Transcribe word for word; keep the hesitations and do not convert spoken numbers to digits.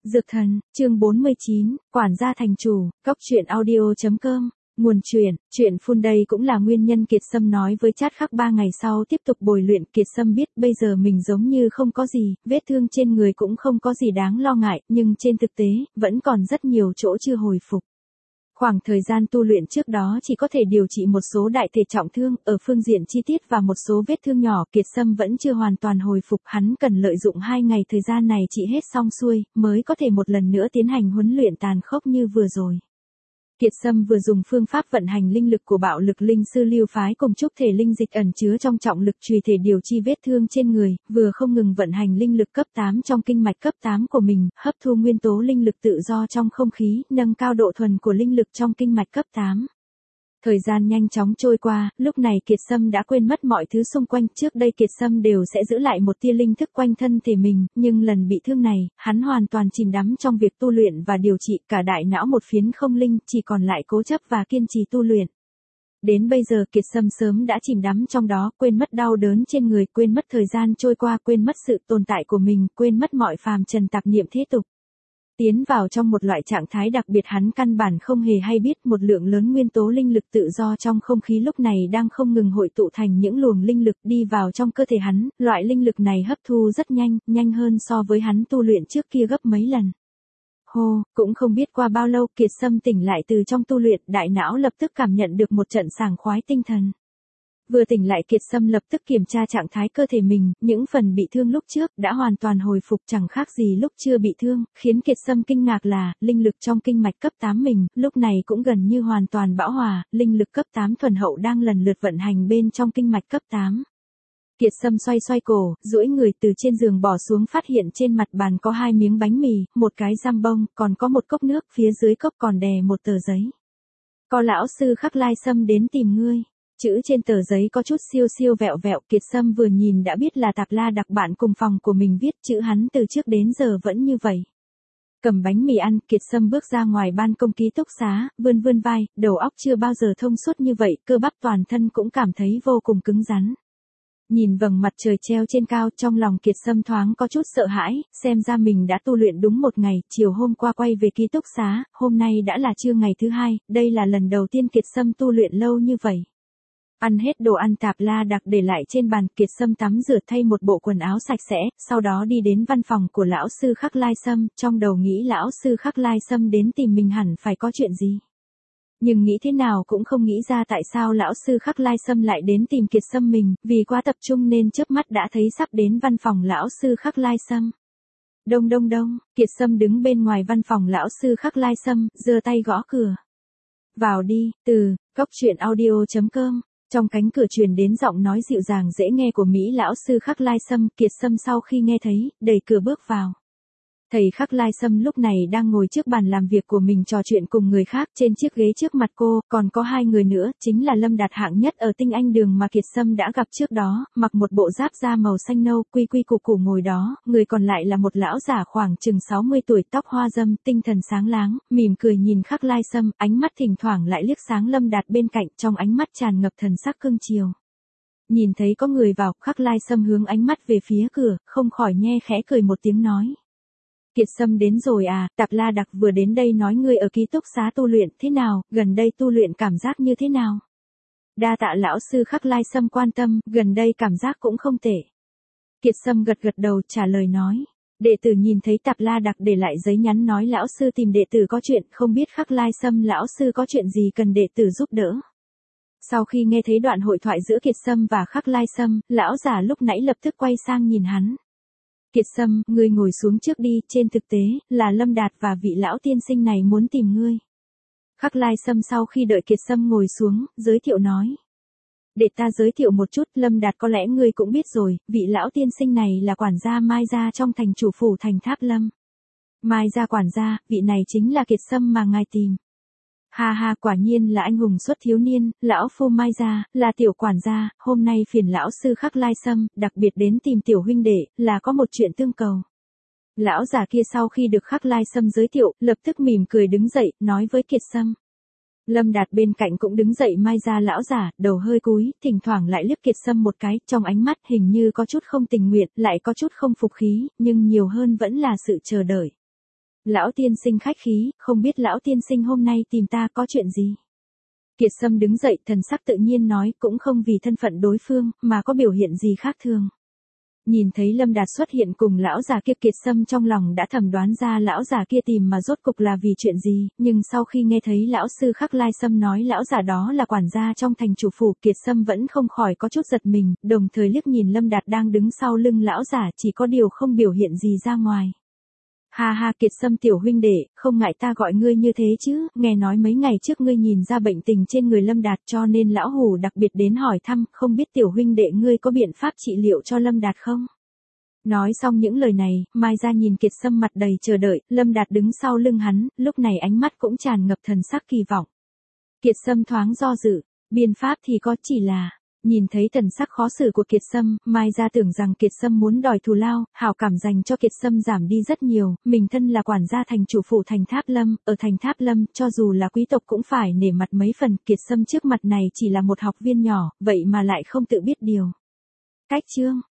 Dược thần, chương bốn mươi chín, quản gia thành chủ, cóc truyện audio chấm com. Nguồn truyện, truyện Full đây cũng là nguyên nhân Kiệt Sâm nói với Chát Khắc ba ngày sau tiếp tục bồi luyện. Kiệt Sâm biết bây giờ mình giống như không có gì, vết thương trên người cũng không có gì đáng lo ngại, nhưng trên thực tế, vẫn còn rất nhiều chỗ chưa hồi phục. Khoảng thời gian tu luyện trước đó chỉ có thể điều trị một số đại thể trọng thương, ở phương diện chi tiết và một số vết thương nhỏ Kiệt Sâm vẫn chưa hoàn toàn hồi phục, hắn cần lợi dụng hai ngày thời gian này trị hết xong xuôi, mới có thể một lần nữa tiến hành huấn luyện tàn khốc như vừa rồi. Kiệt Sâm vừa dùng phương pháp vận hành linh lực của bạo lực linh sư Lưu phái cùng chúc thể linh dịch ẩn chứa trong trọng lực chùy thể điều chi vết thương trên người, vừa không ngừng vận hành linh lực cấp tám trong kinh mạch cấp tám của mình, hấp thu nguyên tố linh lực tự do trong không khí, nâng cao độ thuần của linh lực trong kinh mạch cấp tám. Thời gian nhanh chóng trôi qua, lúc này Kiệt Sâm đã quên mất mọi thứ xung quanh, trước đây Kiệt Sâm đều sẽ giữ lại một tia linh thức quanh thân thể mình, nhưng lần bị thương này, hắn hoàn toàn chìm đắm trong việc tu luyện và điều trị, cả đại não một phiến không linh, chỉ còn lại cố chấp và kiên trì tu luyện. Đến bây giờ Kiệt Sâm sớm đã chìm đắm trong đó, quên mất đau đớn trên người, quên mất thời gian trôi qua, quên mất sự tồn tại của mình, quên mất mọi phàm trần tạp niệm thế tục. Tiến vào trong một loại trạng thái đặc biệt hắn căn bản không hề hay biết, một lượng lớn nguyên tố linh lực tự do trong không khí lúc này đang không ngừng hội tụ thành những luồng linh lực đi vào trong cơ thể hắn, loại linh lực này hấp thu rất nhanh, nhanh hơn so với hắn tu luyện trước kia gấp mấy lần. Hô, cũng không biết qua bao lâu Kiệt Sâm tỉnh lại từ trong tu luyện, đại não lập tức cảm nhận được một trận sảng khoái tinh thần. Vừa tỉnh lại Kiệt Sâm lập tức kiểm tra trạng thái cơ thể mình, những phần bị thương lúc trước đã hoàn toàn hồi phục chẳng khác gì lúc chưa bị thương, khiến Kiệt Sâm kinh ngạc là, linh lực trong kinh mạch cấp tám mình, lúc này cũng gần như hoàn toàn bão hòa, linh lực cấp tám thuần hậu đang lần lượt vận hành bên trong kinh mạch cấp tám. Kiệt Sâm xoay xoay cổ, duỗi người từ trên giường bỏ xuống, phát hiện trên mặt bàn có hai miếng bánh mì, một cái giam bông, còn có một cốc nước, phía dưới cốc còn đè một tờ giấy. Có lão sư Khắc Lai Sâm đến tìm ngươi. Chữ trên tờ giấy có chút siêu siêu vẹo vẹo, Kiệt Sâm vừa nhìn đã biết là Tạp La Đặc bạn cùng phòng của mình viết, chữ hắn từ trước đến giờ vẫn như vậy. Cầm bánh mì ăn, Kiệt Sâm bước ra ngoài ban công ký túc xá, vươn vươn vai, đầu óc chưa bao giờ thông suốt như vậy, cơ bắp toàn thân cũng cảm thấy vô cùng cứng rắn. Nhìn vầng mặt trời treo trên cao, trong lòng Kiệt Sâm thoáng có chút sợ hãi, xem ra mình đã tu luyện đúng một ngày, chiều hôm qua quay về ký túc xá, hôm nay đã là trưa ngày thứ hai, đây là lần đầu tiên Kiệt Sâm tu luyện lâu như vậy. Ăn hết đồ ăn Tạp La Đặc để lại trên bàn, Kiệt Sâm tắm rửa thay một bộ quần áo sạch sẽ, sau đó đi đến văn phòng của lão sư Khắc Lai Sâm, trong đầu nghĩ lão sư Khắc Lai Sâm đến tìm mình hẳn phải có chuyện gì. Nhưng nghĩ thế nào cũng không nghĩ ra tại sao lão sư Khắc Lai Sâm lại đến tìm Kiệt Sâm mình, vì quá tập trung nên chớp mắt đã thấy sắp đến văn phòng lão sư Khắc Lai Sâm. Đông đông đông, Kiệt Sâm đứng bên ngoài văn phòng lão sư Khắc Lai Sâm, giơ tay gõ cửa. Vào đi, từ, cóc truyện audio chấm com. Trong cánh cửa truyền đến giọng nói dịu dàng dễ nghe của Mỹ lão sư Khắc Lai Sâm, Kiệt Sâm sau khi nghe thấy, đẩy cửa bước vào. Thầy Khắc Lai Sâm lúc này đang ngồi trước bàn làm việc của mình trò chuyện cùng người khác, trên chiếc ghế trước mặt cô, còn có hai người nữa, chính là Lâm Đạt hạng nhất ở Tinh Anh Đường mà Kiệt Sâm đã gặp trước đó, mặc một bộ giáp da màu xanh nâu, quy quy củ củ ngồi đó, người còn lại là một lão giả khoảng chừng sáu mươi tuổi, tóc hoa râm, tinh thần sáng láng, mỉm cười nhìn Khắc Lai Sâm, ánh mắt thỉnh thoảng lại liếc sáng Lâm Đạt bên cạnh, trong ánh mắt tràn ngập thần sắc cương chiều. Nhìn thấy có người vào, Khắc Lai Sâm hướng ánh mắt về phía cửa, không khỏi nhe khẽ cười một tiếng nói. Kiệt Sâm đến rồi à, Tạp La Đặc vừa đến đây nói ngươi ở ký túc xá tu luyện, thế nào, gần đây tu luyện cảm giác như thế nào? Đa tạ lão sư Khắc Lai Sâm quan tâm, gần đây cảm giác cũng không tệ. Kiệt Sâm gật gật đầu trả lời nói. Đệ tử nhìn thấy Tạp La Đặc để lại giấy nhắn nói lão sư tìm đệ tử có chuyện, không biết Khắc Lai Sâm lão sư có chuyện gì cần đệ tử giúp đỡ. Sau khi nghe thấy đoạn hội thoại giữa Kiệt Sâm và Khắc Lai Sâm, lão giả lúc nãy lập tức quay sang nhìn hắn. Kiệt Sâm, ngươi ngồi xuống trước đi, trên thực tế, là Lâm Đạt và vị lão tiên sinh này muốn tìm ngươi. Khắc Lai Sâm sau khi đợi Kiệt Sâm ngồi xuống, giới thiệu nói. Để ta giới thiệu một chút, Lâm Đạt có lẽ ngươi cũng biết rồi, vị lão tiên sinh này là quản gia Mai Gia trong thành chủ phủ thành Tháp Lâm. Mai Gia quản gia, vị này chính là Kiệt Sâm mà ngài tìm. Ha ha, quả nhiên là anh hùng xuất thiếu niên, lão phu Mai Gia, là tiểu quản gia, hôm nay phiền lão sư Khắc Lai Sâm, đặc biệt đến tìm tiểu huynh đệ, là có một chuyện tương cầu. Lão già kia sau khi được Khắc Lai Sâm giới thiệu, lập tức mỉm cười đứng dậy, nói với Kiệt Sâm. Lâm Đạt bên cạnh cũng đứng dậy, Mai Gia lão giả, đầu hơi cúi, thỉnh thoảng lại liếc Kiệt Sâm một cái, trong ánh mắt hình như có chút không tình nguyện, lại có chút không phục khí, nhưng nhiều hơn vẫn là sự chờ đợi. Lão tiên sinh khách khí, không biết lão tiên sinh hôm nay tìm ta có chuyện gì? Kiệt Sâm đứng dậy, thần sắc tự nhiên nói, cũng không vì thân phận đối phương, mà có biểu hiện gì khác thường. Nhìn thấy Lâm Đạt xuất hiện cùng lão già kia, Kiệt Sâm trong lòng đã thầm đoán ra lão già kia tìm mà rốt cục là vì chuyện gì, nhưng sau khi nghe thấy lão sư Khắc Lai Sâm nói lão già đó là quản gia trong thành chủ phủ, Kiệt Sâm vẫn không khỏi có chút giật mình, đồng thời liếc nhìn Lâm Đạt đang đứng sau lưng lão già, chỉ có điều không biểu hiện gì ra ngoài. Ha ha, Kiệt Sâm tiểu huynh đệ, không ngại ta gọi ngươi như thế chứ, nghe nói mấy ngày trước ngươi nhìn ra bệnh tình trên người Lâm Đạt cho nên lão hủ đặc biệt đến hỏi thăm, không biết tiểu huynh đệ ngươi có biện pháp trị liệu cho Lâm Đạt không? Nói xong những lời này, Mai ra nhìn Kiệt Sâm mặt đầy chờ đợi, Lâm Đạt đứng sau lưng hắn, lúc này ánh mắt cũng tràn ngập thần sắc kỳ vọng. Kiệt Sâm thoáng do dự, biện pháp thì có, chỉ là... Nhìn thấy thần sắc khó xử của Kiệt Sâm, Mai ra tưởng rằng Kiệt Sâm muốn đòi thù lao, hảo cảm dành cho Kiệt Sâm giảm đi rất nhiều, mình thân là quản gia thành chủ phủ thành Tháp Lâm, ở thành Tháp Lâm, cho dù là quý tộc cũng phải nể mặt mấy phần, Kiệt Sâm trước mặt này chỉ là một học viên nhỏ, vậy mà lại không tự biết điều. Cách chương